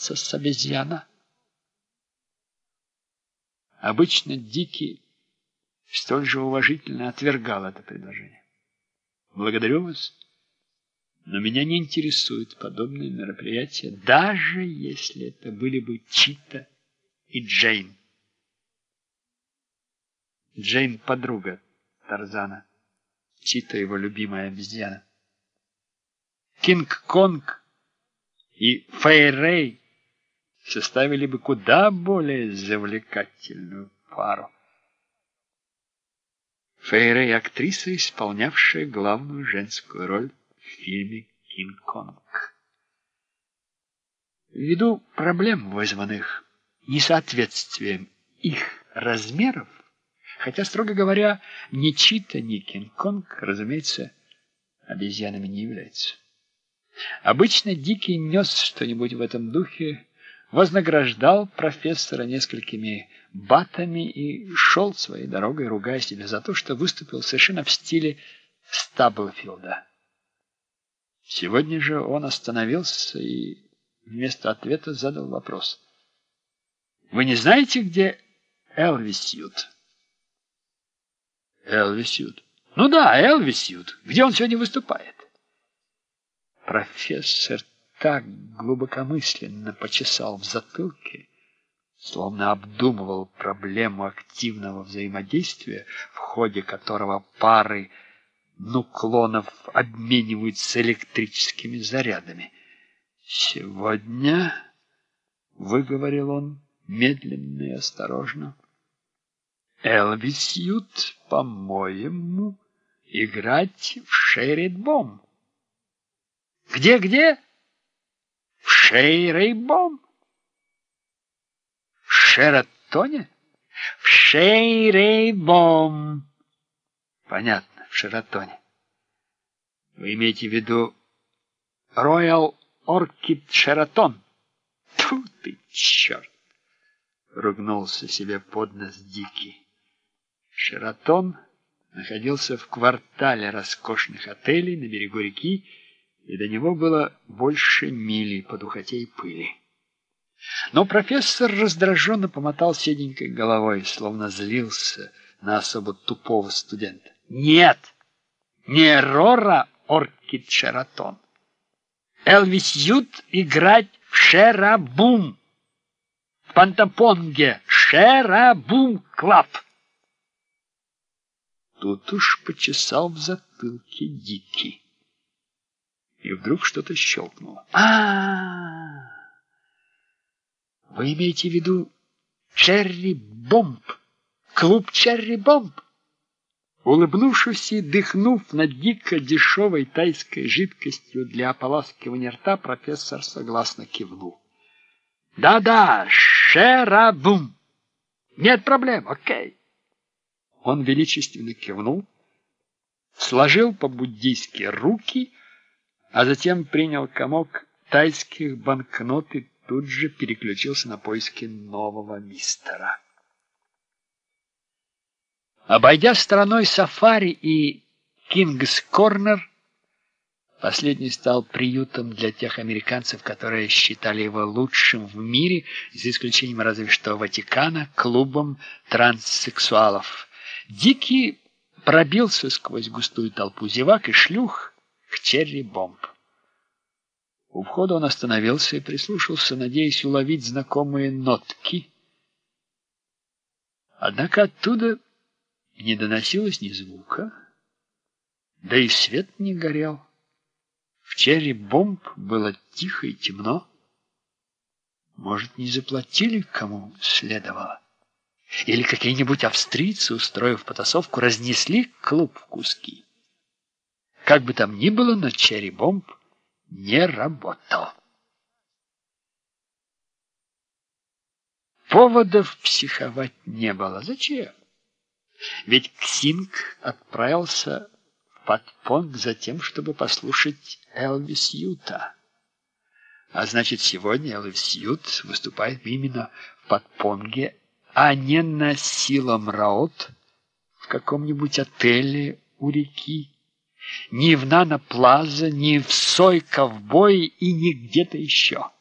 подружиться с обезьяной? Обычно Дикий столь же уважительно отвергал это предложение. Благодарю вас, но меня не интересуют подобные мероприятия, даже если это были бы Чита и Джейн. Джейн — подруга Тарзана, Чита — его любимая обезьяна. Кинг-Конг и Фэй-Рэй составили бы куда более завлекательную пару. Фэй-Рэй — актриса, исполнявшая главную женскую роль в фильме «Кинг-Конг». Ввиду проблем, вызванных несоответствием их размеров, хотя, строго говоря, ни Чита, ни Кинг-Конг, разумеется, обезьянами не являются. Обычно Дикий нес что-нибудь в этом духе, вознаграждал профессора несколькими батами и шел своей дорогой, ругая себя за то, что выступил совершенно в стиле Стаблфилда. Сегодня же он остановился и вместо ответа задал вопрос. «Вы не знаете, где Элвисьют?» «Элвисьют?» «Ну да, Элвисьют. Где он сегодня выступает?» Профессор так глубокомысленно почесал в затылке, словно обдумывал проблему активного взаимодействия, в ходе которого пары нуклонов обмениваются электрическими зарядами. «Сегодня, — выговорил он медленно и осторожно, — Элвисьют, по-моему, играть в Шерри-Бом». «Где-где?» «В Шерри-Бом». «В Шератоне?» «В Шерри-Бом». «Понятно, в Шератоне. Вы имеете в виду Роял Оркид Шератон?» «Тьфу ты, черт!» — ругнулся себе под нос Дикий. Шератон находился в квартале роскошных отелей на берегу реки, и до него было больше мили по духоте и пыли. Но профессор раздраженно помотал седенькой головой, словно злился на особо тупого студента. «Нет, не Рора Оркид Шератон. Элвисьют играть в Шерабум, в Пантапонге, Шерабум Клаб». Тут уж почесал в затылке Дикий. И вдруг что-то щелкнуло. Вы имеете в виду Черри-Бомб? Клуб Черри-Бомб? Улыбнувшись и дыхнув над дико дешевой тайской жидкостью для ополаскивания рта, профессор согласно кивнул. Да-да, Шерабум. Нет проблем, окей. Он величественно кивнул, сложил по-буддийски руки, а затем принял комок тайских банкнот и тут же переключился на поиски нового мистера. Обойдя стороной Сафари и Кингс Корнер, последний стал приютом для тех американцев, которые считали его лучшим в мире, за исключением разве что Ватикана, клубом транссексуалов. Дикий пробился сквозь густую толпу зевак и шлюх к Черри-Бомб. У входа он остановился и прислушался, надеясь уловить знакомые нотки. Однако оттуда не доносилось ни звука, да и свет не горел. В Черри-Бомб было тихо и темно. Может, не заплатили, кому следовало? Или какие-нибудь австрийцы, устроив потасовку, разнесли клуб в куски? Как бы там ни было, но Черри-Бомб не работал. Поводов психовать не было. Зачем? Ведь Ксинг отправился в Патпонг за тем, чтобы послушать Элвисьюта. А значит, сегодня Элвисьют выступает именно в Патпонге, а не на Силам-Раот в каком-нибудь отеле у реки. Ни в Нана-Плаза, ни в Сой-Ковбой и ни где-то еще.